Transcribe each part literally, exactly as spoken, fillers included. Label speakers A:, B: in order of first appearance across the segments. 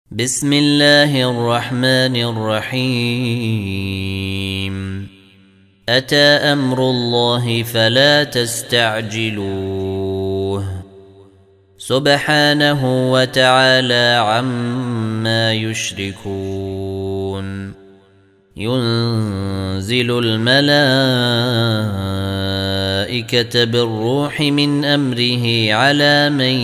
A: بسم الله الرحمن الرحيم أتى أمر الله فلا تستعجلوه سبحانه وتعالى عما يشركون ينزل الملائكة بالروح من أمره على من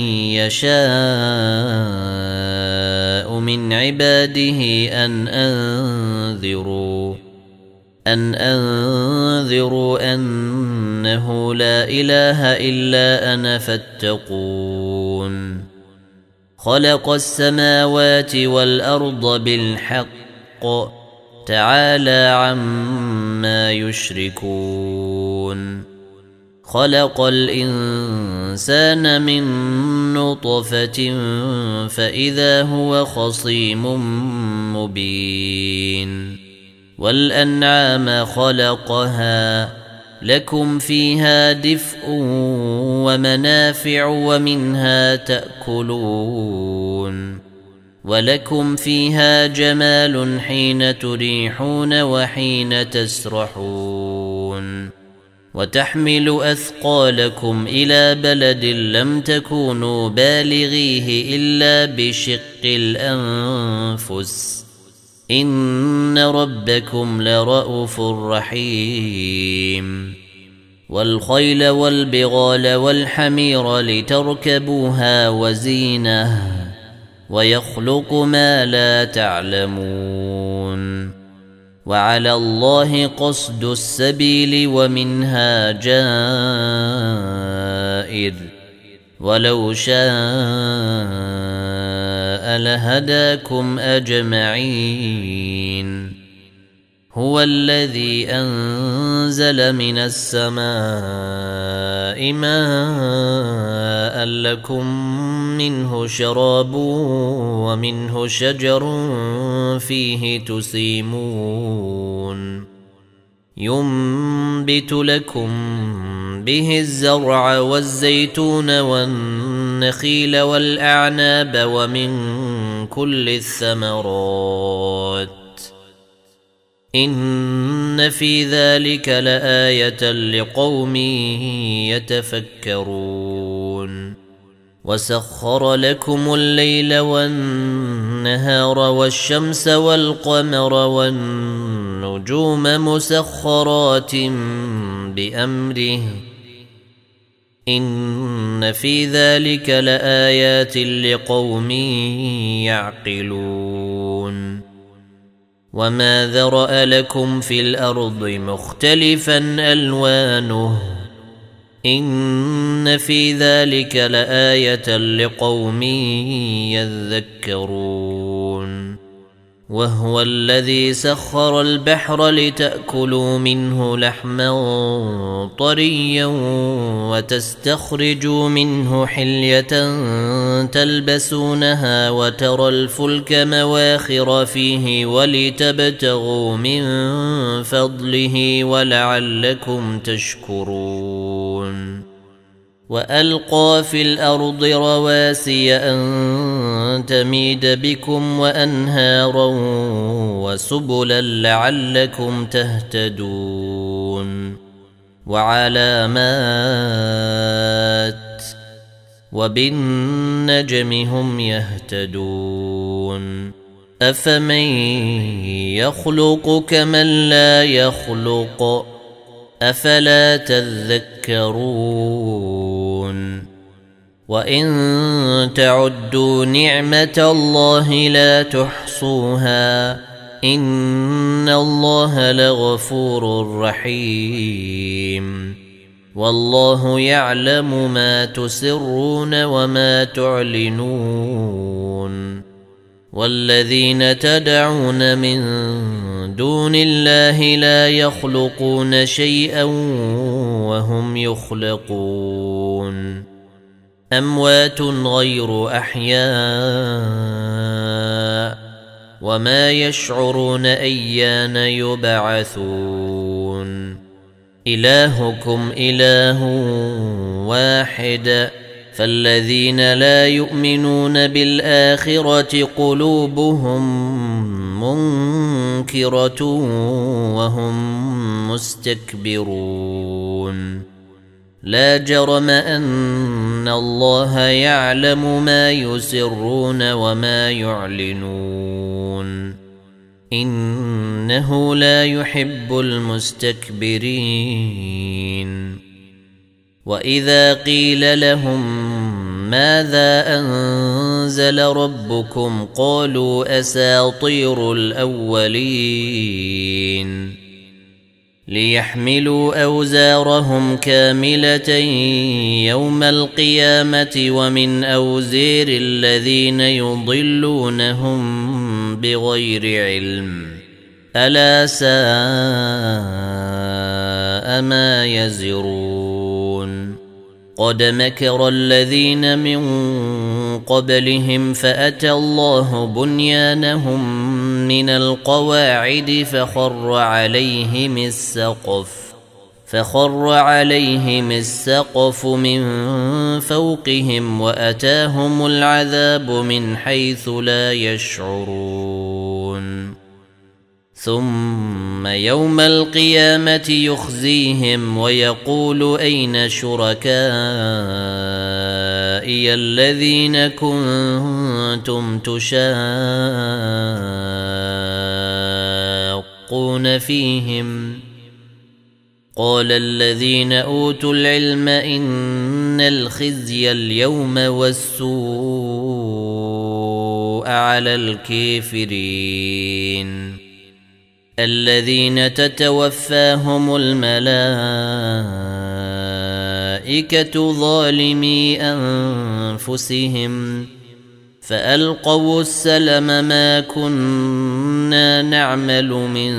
A: يشاء من عباده أن أنذروا أن أنذروا أنه لا إله إلا أنا فاتقون خلق السماوات والأرض بالحق تعالى عما يشركون خلق الإنسان من نطفة فإذا هو خصيم مبين والأنعام خلقها لكم فيها دفء ومنافع ومنها تأكلون ولكم فيها جمال حين تريحون وحين تسرحون وتحمل أثقالكم إلى بلد لم تكونوا بالغيه إلا بشق الأنفس إن ربكم لرؤوف رحيم والخيل والبغال والحمير لتركبوها وزينه ويخلق ما لا تعلمون وعلى الله قصد السبيل ومنها جائر ولو شاء لهداكم أجمعين هو الذي أنزل من السماء ماء لكم منه شراب ومنه شجر فيه تسيمون ينبت لكم به الزرع والزيتون والنخيل والأعناب ومن كل الثمرات إن في ذلك لآية لقوم يتفكرون وسخر لكم الليل والنهار والشمس والقمر والنجوم مسخرات بأمره إن في ذلك لآيات لقوم يعقلون وما ذرأ لكم في الأرض مختلفا ألوانه إن في ذلك لآية لقوم يذكرون وهو الذي سخر البحر لتأكلوا منه لحما طريا وتستخرجوا منه حلية تلبسونها وترى الفلك مواخر فيه ولتبتغوا من فضله ولعلكم تشكرون وألقى في الأرض رواسي أن تميد بكم وأنهارا وسبلا لعلكم تهتدون وعلامات وبالنجم هم يهتدون أفمن يخلق كمن لا يخلق أفلا تذكرون وإن تعدوا نعمة الله لا تحصوها إن الله لغفور رحيم والله يعلم ما تسرون وما تعلنون والذين تدعون من دون الله لا يخلقون شيئا وهم يخلقون أموات غير أحياء وما يشعرون أيان يبعثون إلهكم إله واحد فالذين لا يؤمنون بالآخرة قلوبهم منكرة وهم مستكبرون لا جرم أن الله يعلم ما يسرون وما يعلنون إنه لا يحب المستكبرين وإذا قيل لهم ماذا أنزل ربكم قالوا أساطير الأولين ليحملوا أوزارهم كاملة يوم القيامة ومن أوزير الذين يضلونهم بغير علم ألا ساء ما يزرون قد مكر الذين من قبلهم فأتى الله بنيانهم من القواعد فخر عليهم السقف فخر عليهم السقف من فوقهم وأتاهم العذاب من حيث لا يشعرون ثم يوم القيامة يخزيهم ويقول أين شركائي الذين كنتم تشاقون فيهم قال الذين أوتوا العلم إن الخزي اليوم والسوء على الكافرين الذين تتوفاهم الملائكة ظالمي أنفسهم فألقوا السلم ما كنا نعمل من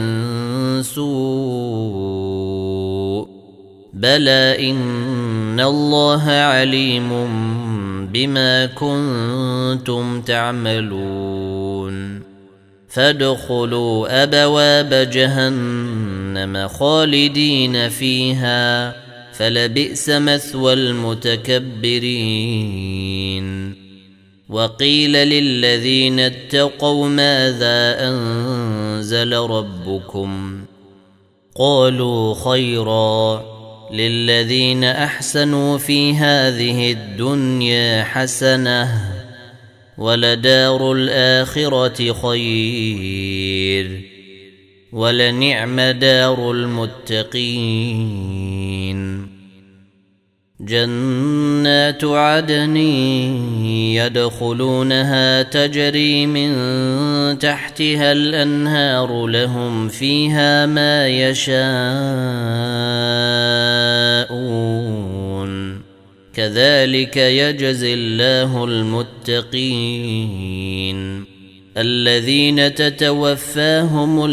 A: سوء بلى إن الله عليم بما كنتم تعملون فادخلوا أبواب جهنم خالدين فيها فلبئس مثوى المتكبرين وقيل للذين اتقوا ماذا أنزل ربكم قالوا خيرا للذين أحسنوا في هذه الدنيا حسنة ولدار الآخرة خير ولنعم دار المتقين جنات عدن يدخلونها تجري من تحتها الأنهار لهم فيها ما يشاءون كذلك يجزي الله المتقين الذين تتوفاهم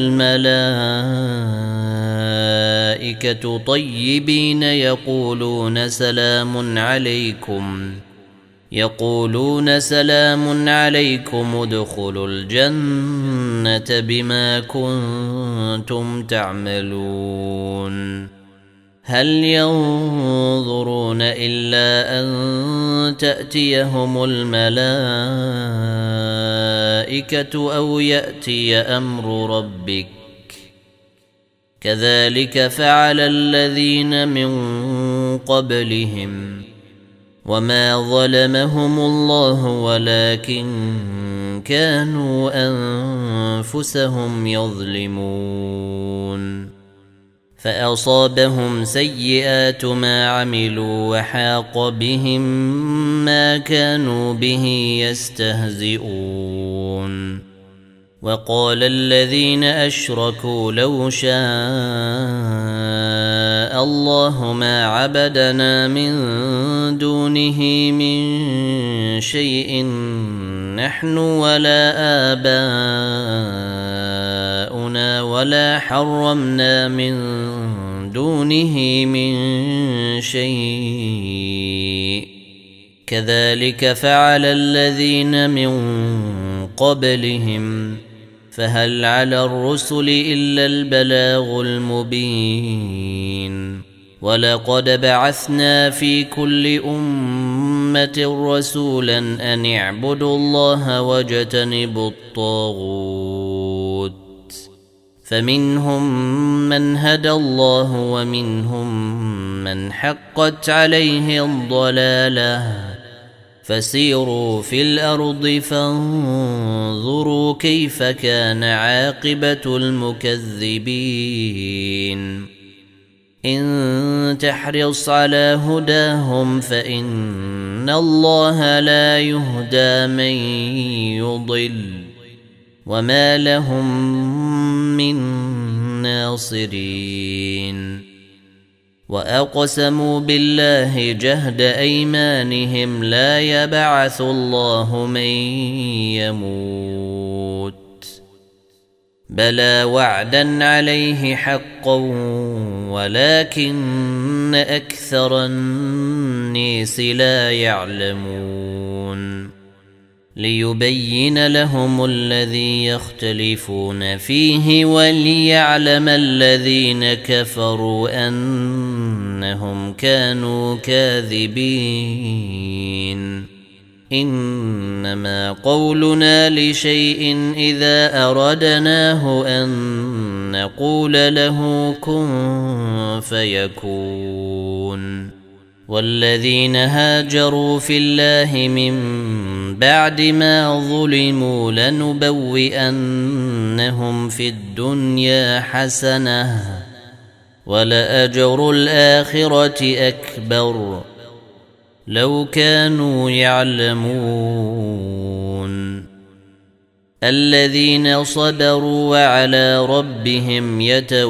A: الملائكة طيبين يقولون سلام عليكم يقولون سلام عليكم ادخلوا الجنة بما كنتم تعملون هل ينظرون إلا أن تأتيهم الملائكة أو يأتي أمر ربك كذلك فعل الذين من قبلهم وما ظلمهم الله ولكن كانوا أنفسهم يظلمون فأصابهم سيئات ما عملوا وحاق بهم ما كانوا به يستهزئون وقال الذين أشركوا لو شاء الله ما عبدنا من دونه من شيء نحن ولا آباؤنا ولا حرمنا من دونه من شيء كذلك فعل الذين من قبلهم فهل على الرسل إلا البلاغ المبين ولقد بعثنا في كل أمة أمة رسولا أن اعبدوا الله واجتنبوا الطاغوت فمنهم من هدى الله ومنهم من حقت عليه الضلالة فسيروا في الأرض فانظروا كيف كان عاقبة المكذبين إن تحرص على هداهم فإن الله لا يهدى من يضل وما لهم من ناصرين وأقسموا بالله جهد أيمانهم لا يبعث الله من يموت بلى وعدا عليه حقا ولكن أكثر الناس لا يعلمون ليبين لهم الذي يختلفون فيه وليعلم الذين كفروا أنهم كانوا كاذبين إنما قولنا لشيء إذا أردناه أن نقول له كن فيكون والذين هاجروا في الله من بعد ما ظلموا لنبوئنهم في الدنيا حسنة ولأجر الآخرة أكبر لو كانوا يعلمون الذين صبروا وعلى ربهم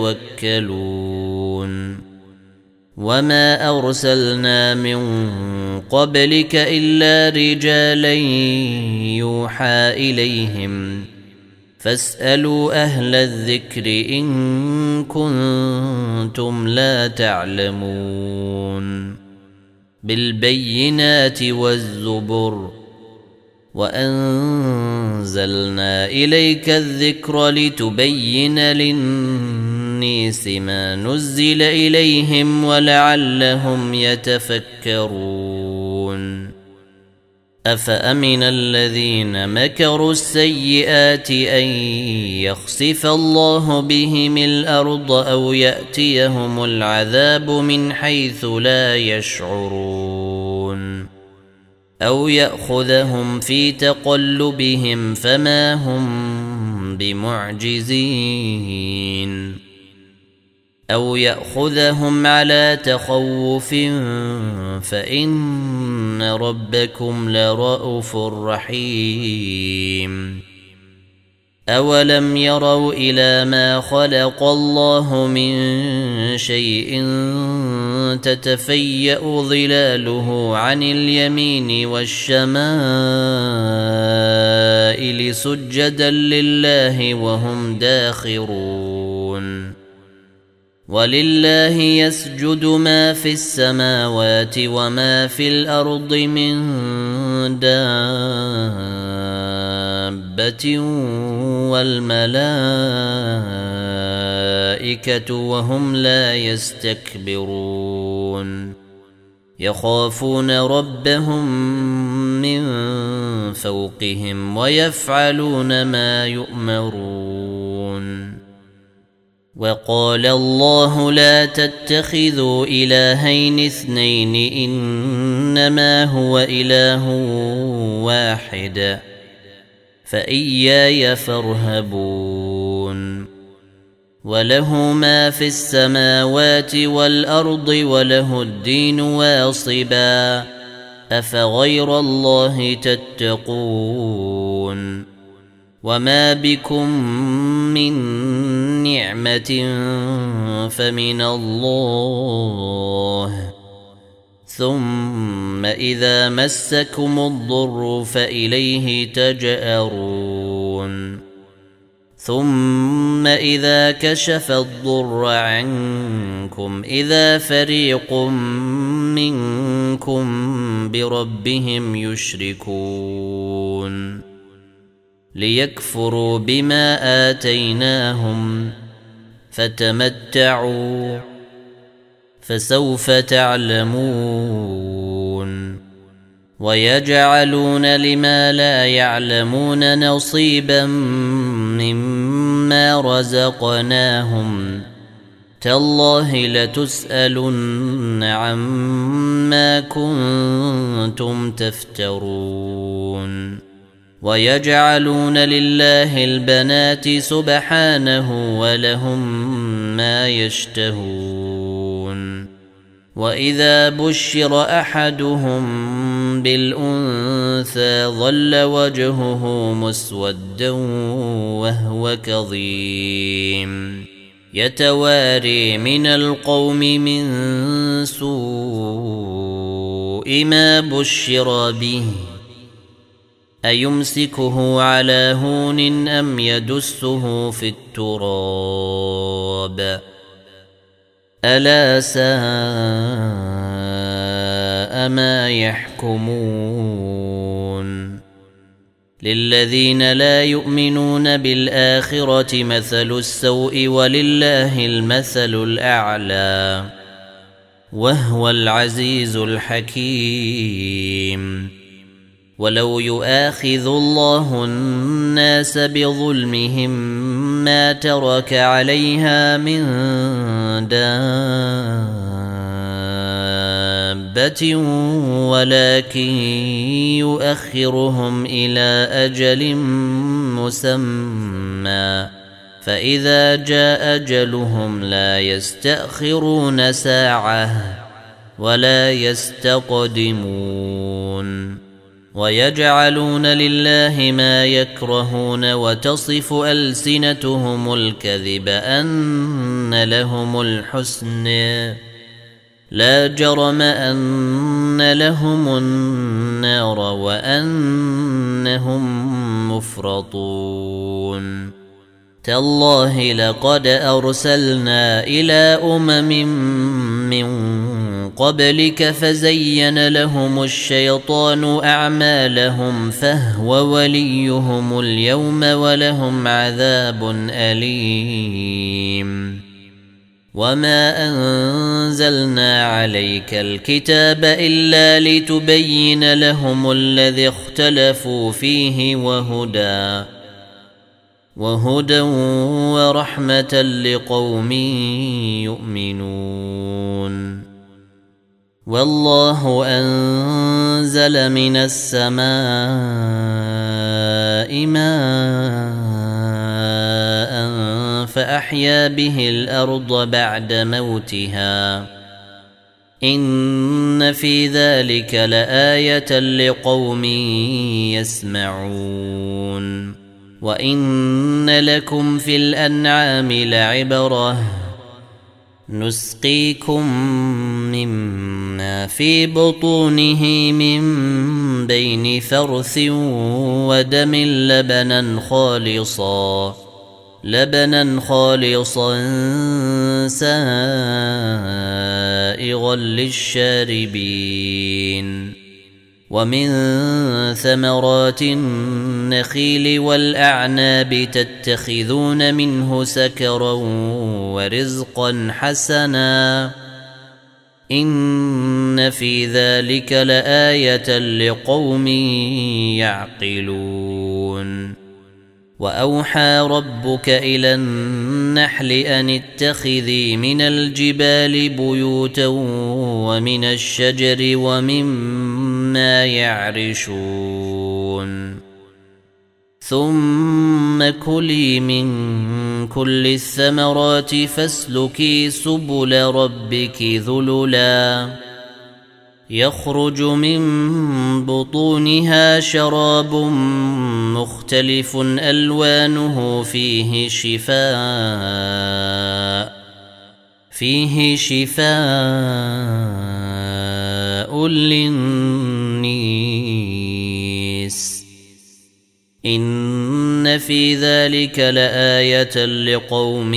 A: يتوكلون وما أرسلنا من قبلك إلا رجالا يوحى إليهم فاسألوا أهل الذكر إن كنتم لا تعلمون بالبينات والزبر وأنزلنا إليك الذكر لتبين للناس ما نزل إليهم ولعلهم يتفكرون أفأمن الذين مكروا السيئات أن يخسف الله بهم الأرض أو يأتيهم العذاب من حيث لا يشعرون أو يأخذهم في تقلبهم فما هم بمعجزين أو يأخذهم على تخوف فإن ربكم لرءوف رحيم أولم يروا إلى ما خلق الله من شيء تتفيأ ظلاله عن اليمين والشمائل سجدا لله وهم داخرون ولله يسجد ما في السماوات وما في الأرض من دابة والملائكة وهم لا يستكبرون يخافون ربهم من فوقهم ويفعلون ما يؤمرون وقال الله لا تتخذوا إلهين اثنين إنما هو إله واحد فإياي فارهبون وله ما في السماوات والأرض وله الدين واصبا أفغير الله تتقون وما بكم من نعمة فمن الله ثم إذا مسكم الضر فإليه تجأرون ثم إذا كشف الضر عنكم إذا فريق منكم بربهم يشركون ليكفروا بما آتيناهم فتمتعوا فسوف تعلمون ويجعلون لما لا يعلمون نصيبا مما رزقناهم تالله لتسألن عما كنتم تفترون ويجعلون لله البنات سبحانه ولهم ما يشتهون وإذا بشر أحدهم بالأنثى ظل وجهه مسودا وهو كظيم يتواري من القوم من سوء ما بشر به أيمسكه على هون أم يدسه في التراب ألا ساء ما يحكمون للذين لا يؤمنون بالآخرة مثل السوء ولله المثل الأعلى وهو العزيز الحكيم ولو يؤاخذ الله الناس بظلمهم ما ترك عليها من دابة ولكن يؤخرهم إلى أجل مسمى فإذا جاء أجلهم لا يستأخرون ساعة ولا يستقدمون ويجعلون لله ما يكرهون وتصف ألسنتهم الكذب أن لهم الحسن لا جرم أن لهم النار وأنهم مفرطون تالله لقد أرسلنا إلى أمم من قبلك فزين لهم الشيطان أعمالهم فهو وليهم اليوم ولهم عذاب أليم وما أنزلنا عليك الكتاب إلا لتبين لهم الذي اختلفوا فيه وهدى وهدى ورحمة لقوم يؤمنون والله أنزل من السماء ماء فأحيا به الأرض بعد موتها إن في ذلك لآية لقوم يسمعون وإن لكم في الأنعام لعبرة نسقيكم مما في بطونه من بين فرث ودم لبنا خالصا لبنا خالصا سائغا للشاربين ومن ثمرات النخيل والأعناب تتخذون منه سكرا ورزقا حسنا إن في ذلك لآية لقوم يعقلون وأوحى ربك إلى النحل أن اتخذي من الجبال بيوتا ومن الشجر ومما يعرشون ثم كلي من كل الثمرات فاسلكي سبل ربك ذللا يخرج من بطونها شراب مختلف ألوانه فيه شفاء فيه شفاء للناس إن في ذلك لآية لقوم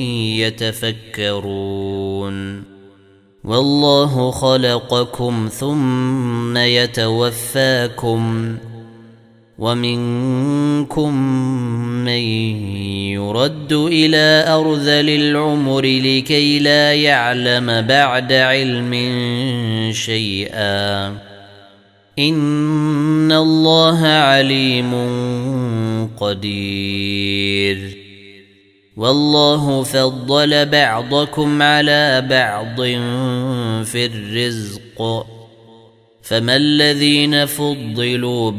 A: يتفكرون والله خلقكم ثم يتوفاكم ومنكم من يرد إلى أرذل العمر لكي لا يعلم بعد علم شيئا إن الله عليم قدير والله فضل بعضكم على بعض في الرزق فما الذين فضلوا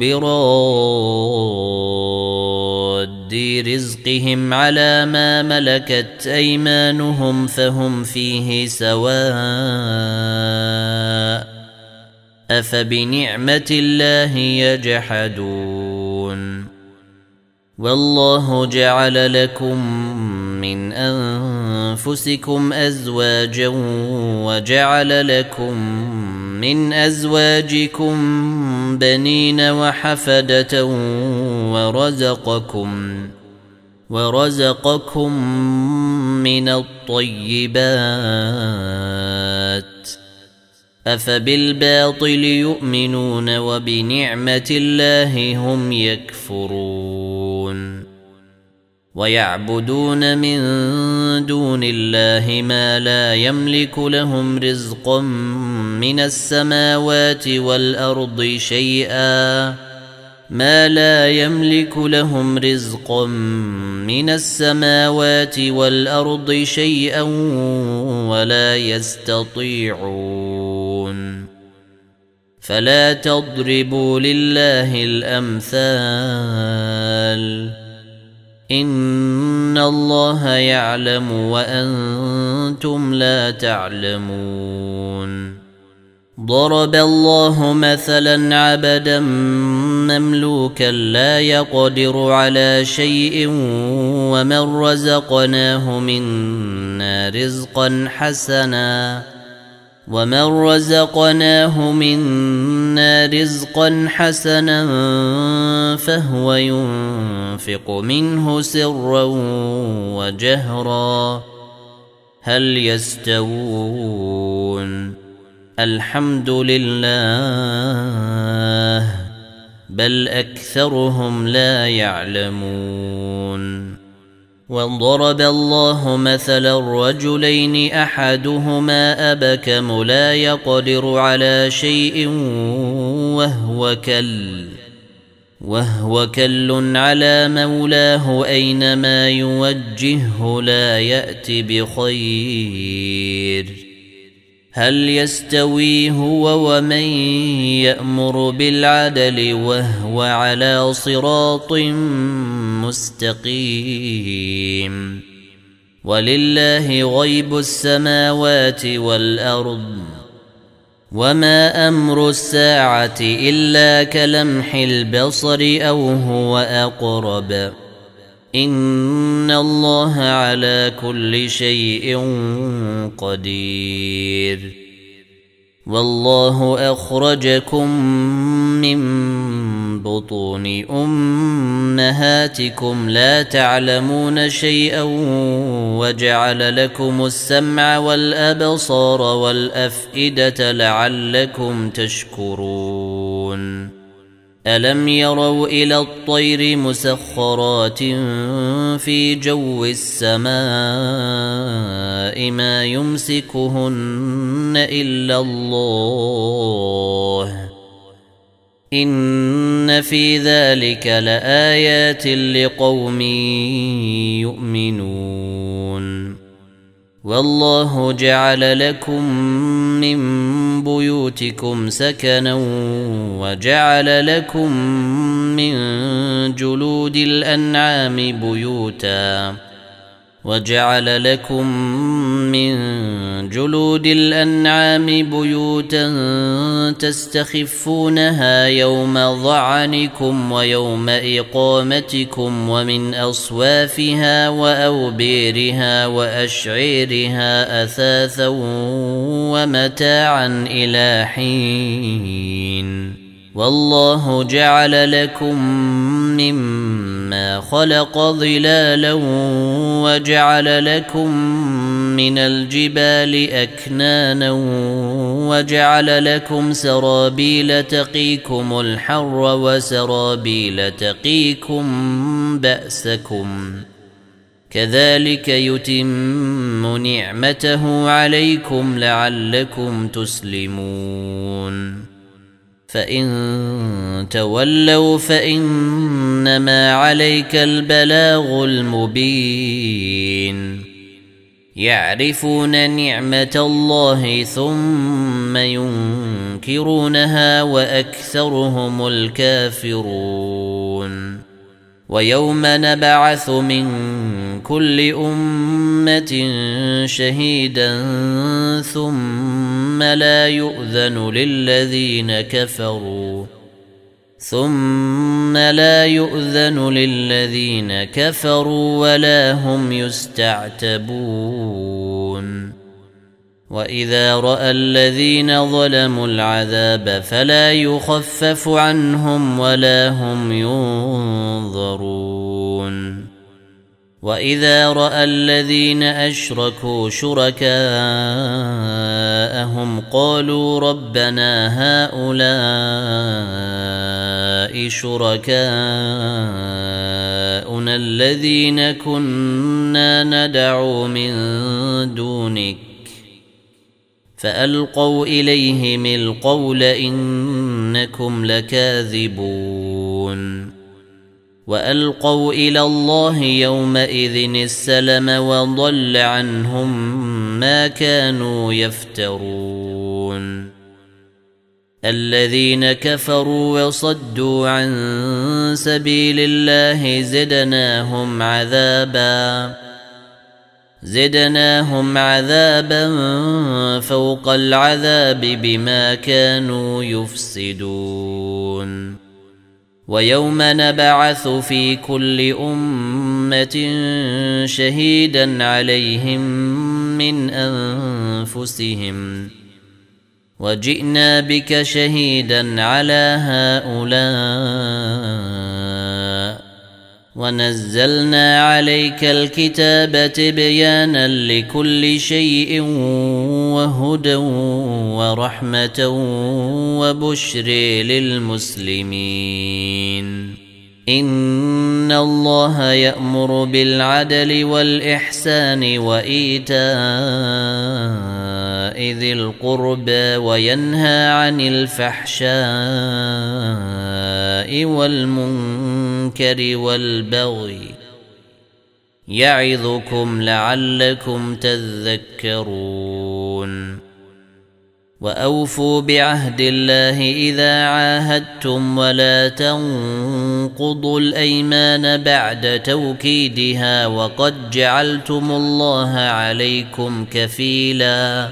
A: براد رزقهم على ما ملكت أيمانهم فهم فيه سواء أفبنعمة الله يجحدون والله جعل لكم من أنفسكم أزواجا وجعل لكم من أزواجكم بنين وحفدة ورزقكم ورزقكم من الطيبات أفبالباطل يؤمنون وبنعمة الله هم يكفرون ويعبدون من دون الله ما لا يملك لهم رزقا من السماوات والأرض شيئا ما لا يملك لهم رزقا من السماوات والأرض شيئا ولا يستطيعون فلا تضربوا لله الأمثال إن الله يعلم وأنتم لا تعلمون ضرب الله مثلا عبدا مملوكا لا يقدر على شيء ومن رزقناه منا رزقا حسنا ومن رزقناه منا رزقا حسنا فهو ينفق منه سرا وجهرا هل يستوون الحمد لله بل أكثرهم لا يعلمون وضرب الله مثلا الرجلين أحدهما أبكم لا يقدر على شيء وهو كل وهو كل على مولاه أينما يوجهه لا يأتي بخير هل يستوي هو ومن يأمر بالعدل وهو على صراط مستقيم ولله غيب السماوات والأرض وما أمر الساعة إلا كلمح البصر أو هو أقرب إن الله على كل شيء قدير والله أخرجكم من بطون أمهاتكم لا تعلمون شيئا وجعل لكم السمع والأبصار والأفئدة لعلكم تشكرون ألم يروا إلى الطير مسخرات في جو السماء ما يمسكهن إلا الله إن في ذلك لآيات لقوم يؤمنون والله جعل لكم من بيوتكم سكنا وجعل لكم من جلود الأنعام بيوتا وجعل لكم من جلود الأنعام بيوتا تستخفونها يوم ظعنكم ويوم إقامتكم ومن أصوافها وأوبيرها وأشعيرها أثاثا ومتاعا إلى حين والله جعل لكم مما خلق ظلالا وجعل لكم من الجبال أكنانا وجعل لكم سرابيل تقيكم الحر وسرابيل تقيكم بأسكم كذلك يتم نعمته عليكم لعلكم تسلمون فإن تولوا فإنما عليك البلاغ المبين يعرفون نعمة الله ثم ينكرونها وأكثرهم الكافرون ويوم نبعث من كل أمة شهيدا ثم لا يؤذن للذين كفروا ثم لا يؤذن للذين كفروا ولا هم يستعتبون وإذا رأى الذين ظلموا العذاب فلا يخفف عنهم ولا هم ينظرون وإذا رأى الذين أشركوا شركاءهم قالوا ربنا هؤلاء شركاؤنا الذين كنا ندعو من دونك فألقوا إليهم القول إنكم لكاذبون وألقوا إلى الله يومئذ السلم وضل عنهم ما كانوا يفترون الذين كفروا وصدوا عن سبيل الله زدناهم عذابا زدناهم عذابا فوق العذاب بما كانوا يفسدون ويوم نبعث في كل أمة شهيدا عليهم من أنفسهم وجئنا بك شهيدا على هؤلاء ونزلنا عليك الكتاب تبيانا لكل شيء وهدى ورحمة وبشر للمسلمين إن الله يأمر بالعدل والإحسان وإيتاء ذي القربى وينهى عن الفحشاء والمنكر والبغي يعظكم لعلكم تذكرون وأوفوا بعهد الله إذا عاهدتم ولا تنقضوا الأيمان بعد توكيدها وقد جعلتم الله عليكم كفيلا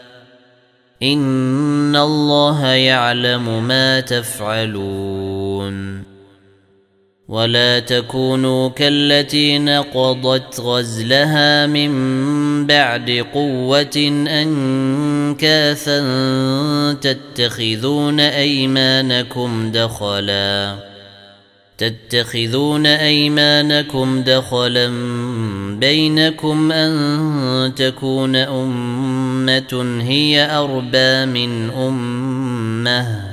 A: إن الله يعلم ما تفعلون ولا تكونوا كالتي نقضت غزلها من بعد قوة أنكاثا تتخذون أيمانكم دخلا تتخذون أيمانكم دخلا بينكم أن تكون أمة هي أربى من أمة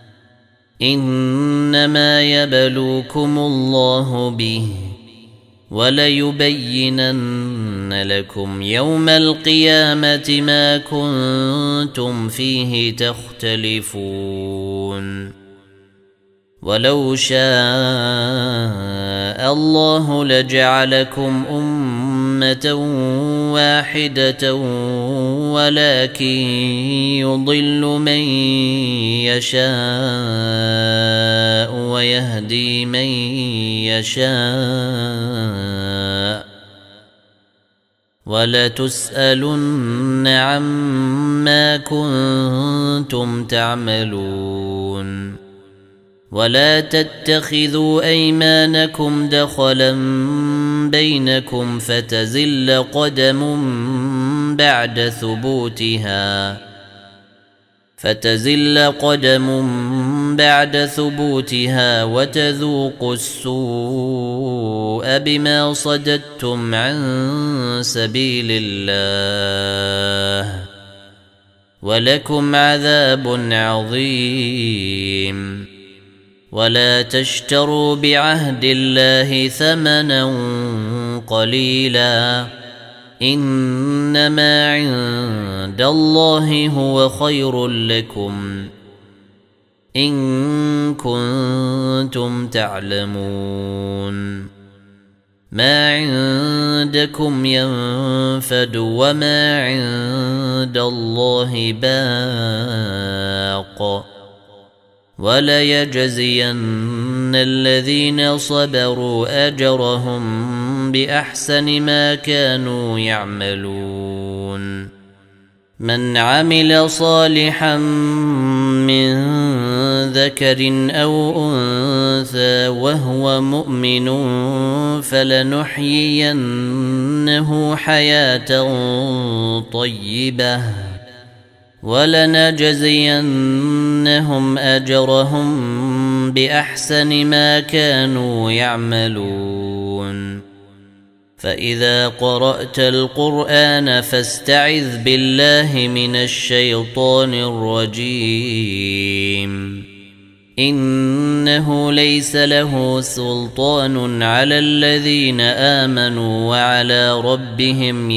A: إنما يبلوكم الله به وليبينن لكم يوم القيامة ما كنتم فيه تختلفون ولو شاء الله لجعلكم أمة واحدة ولكن يضل من يشاء ويهدي من يشاء ولتسألن عما كنتم تعملون ولا تتخذوا أيمانكم دخلا بينكم فتزل قدم بعد ثبوتها فتزل قدم بعد ثبوتها وتذوقوا السوء بما صددتم عن سبيل الله ولكم عذاب عظيم ولا تشتروا بعهد الله ثمنا قليلا إنما عند الله هو خير لكم إن كنتم تعلمون ما عندكم ينفد وما عند الله باق وليجزين الذين صبروا أجرهم بأحسن ما كانوا يعملون من عمل صالحا من ذكر أو أنثى وهو مؤمن فلنحيينه حياة طيبة ولنجزينهم أجرهم بأحسن ما كانوا يعملون فإذا قرأت القرآن فاستعذ بالله من الشيطان الرجيم إنه ليس له سلطان على الذين آمنوا وعلى ربهم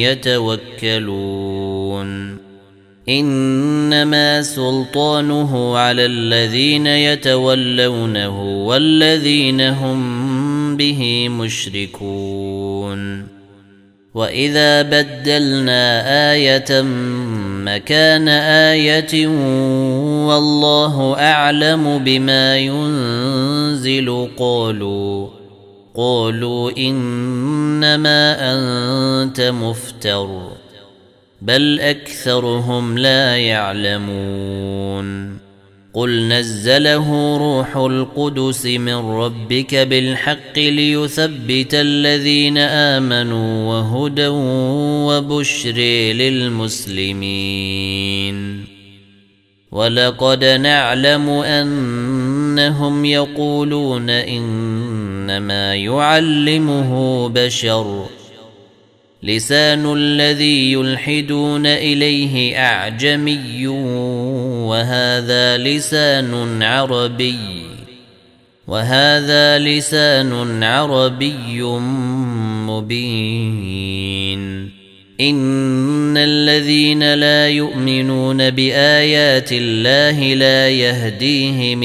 A: يتوكلون إنما سلطانه على الذين يتولونه والذين هم به مشركون وإذا بدلنا آية مكان آية والله أعلم بما ينزل قالوا قالوا إنما أنت مفتر بل أكثرهم لا يعلمون قل نزله روح القدس من ربك بالحق ليثبت الذين آمنوا وهدى وبشر للمسلمين ولقد نعلم أنهم يقولون إنما يعلمه بشر لسان الذي يلحدون إليه أعجمي وهذا لسان عربي وهذا لسان عربي مبين إن الذين لا يؤمنون بآيات الله لا يهديهم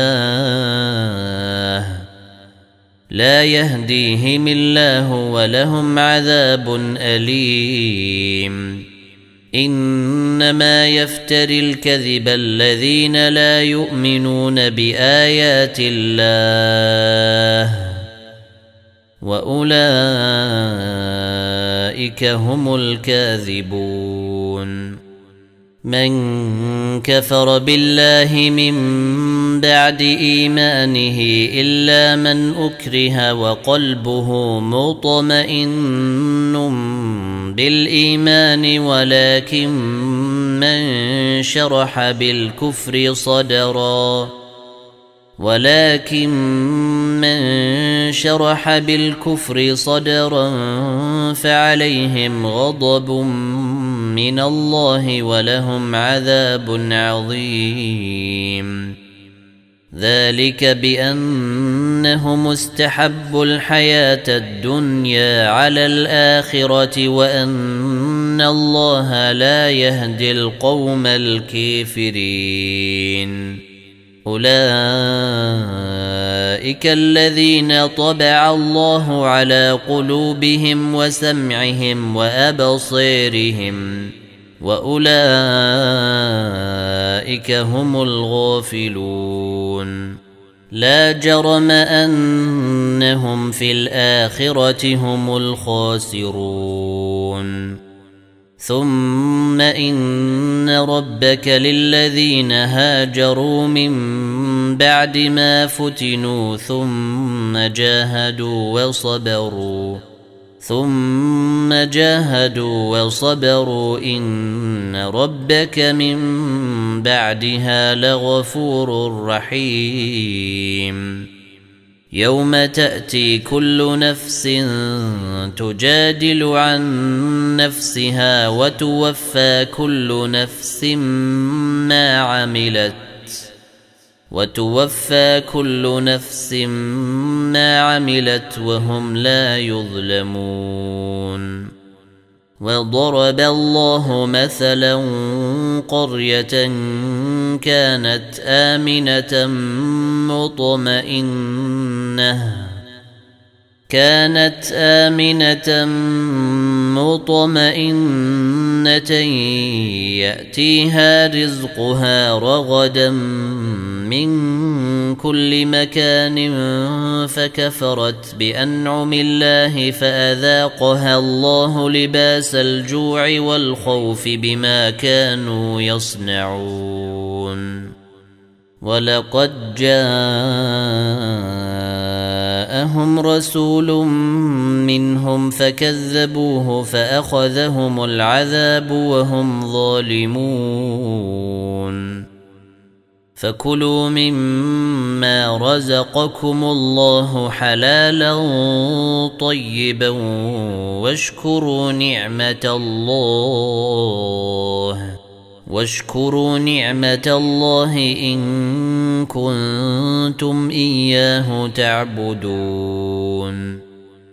A: الله لا يهديهم الله ولهم عذاب أليم إنما يفتري الكذب الذين لا يؤمنون بآيات الله وأولئك هم الكاذبون من كفر بالله من بعد إيمانه إلا من أكره وقلبه مطمئن بالإيمان ولكن من شرح بالكفر صدرا ولكن من شرح بالكفر صدرا فعليهم غضب من الله ولهم عذاب عظيم ذلك بأنهم استحبوا الحياة الدنيا على الآخرة وأن الله لا يهدي القوم الكافرين أولئك الذين طبع الله على قلوبهم وسمعهم وأبصيرهم وأولئك هم الغافلون لا جرم أنهم في الآخرة هم الخاسرون ثم إن ربك للذين هاجروا من بعد ما فتنوا ثم جاهدوا وصبروا ثم جاهدوا وصبروا إن ربك من بعدها لغفور رحيم يوم تأتي كل نفس تجادل عن نفسها وتوفى كل نفس ما عملت وتوفى كل نفس ما عملت وهم لا يظلمون وضرب الله مثلا قرية كانت آمنة مطمئنة كانت آمنة مطمئنة يأتيها رزقها رغدا من كل مكان فكفرت بأنعم الله فأذاقها الله لباس الجوع والخوف بما كانوا يصنعون ولقد جاءهم رسول منهم فكذبوه فأخذهم العذاب وهم ظالمون فكلوا مما رزقكم الله حلالا طيبا واشكروا نعمة الله واشكروا نعمة الله إن كنتم إياه تعبدون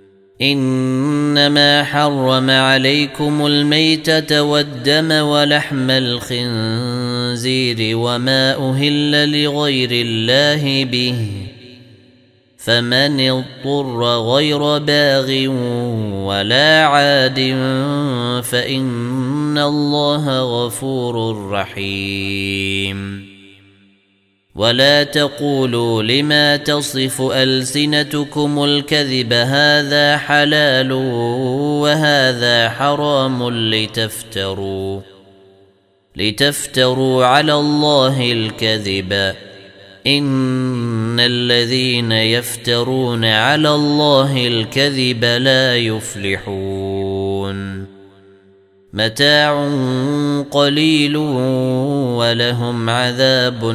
A: إنما حرم عليكم الميتة والدم ولحم الخنزير وما أهل لغير الله به فمن اضطر غير باغ ولا عاد فإن الله غفور رحيم ولا تقولوا لما تصف ألسنتكم الكذب هذا حلال وهذا حرام لتفتروا لتفتروا على الله الكذب إن الذين يفترون على الله الكذب لا يفلحون متاع قليل ولهم عذاب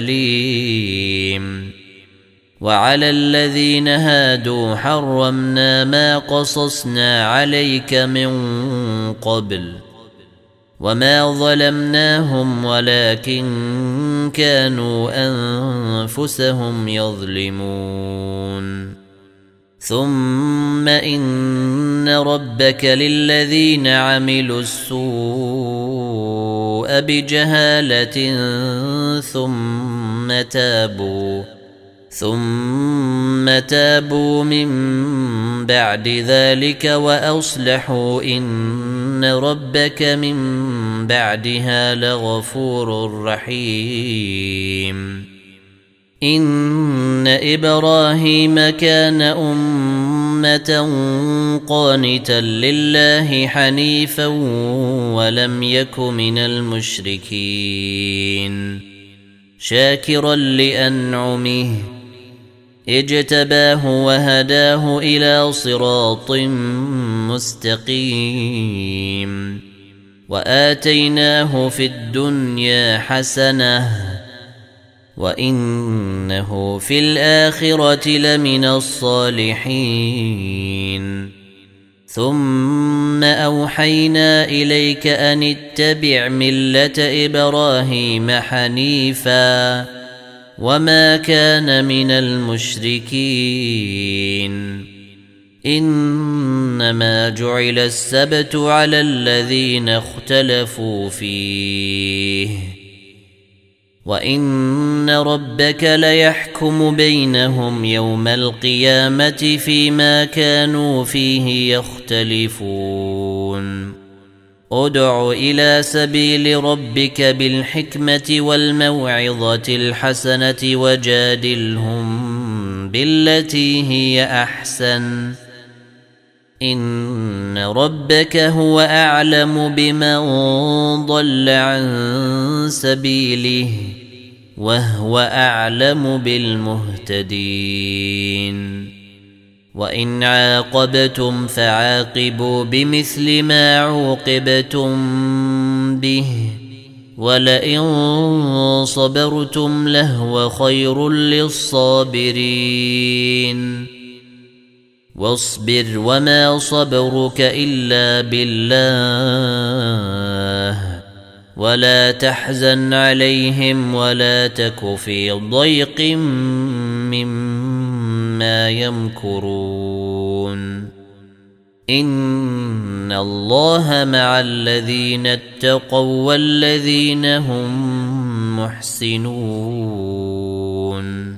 A: أليم وعلى الذين هادوا حرمنا ما قصصنا عليك من قبل وما ظلمناهم ولكن كانوا أنفسهم يظلمون ثم إن ربك للذين عملوا السوء بجهالة ثم تابوا ثم تابوا من بعد ذلك وأصلحوا إن ربك من بعدها لغفور رحيم إن إبراهيم كان أمة قانتا لله حنيفا ولم يك من المشركين شاكرا لأنعمه اجتباه وهداه إلى صراط مستقيم وآتيناه في الدنيا حسنة وإنه في الآخرة لمن الصالحين ثم أوحينا إليك أن اتبع ملة إبراهيم حنيفا وما كان من المشركين إنما جعل السبت على الذين اختلفوا فيه وإن ربك ليحكم بينهم يوم القيامة فيما كانوا فيه يختلفون ادع إلى سبيل ربك بالحكمة والموعظة الحسنة وجادلهم بالتي هي أحسن إن ربك هو أعلم بمن ضل عن سبيله وهو أعلم بالمهتدين وإن عاقبتم فعاقبوا بمثل ما عوقبتم به ولئن صبرتم لهو خير للصابرين واصبر وما صبرك إلا بالله ولا تحزن عليهم ولا تك في ضيق مما يمكرون إن الله مع الذين اتقوا والذين هم محسنون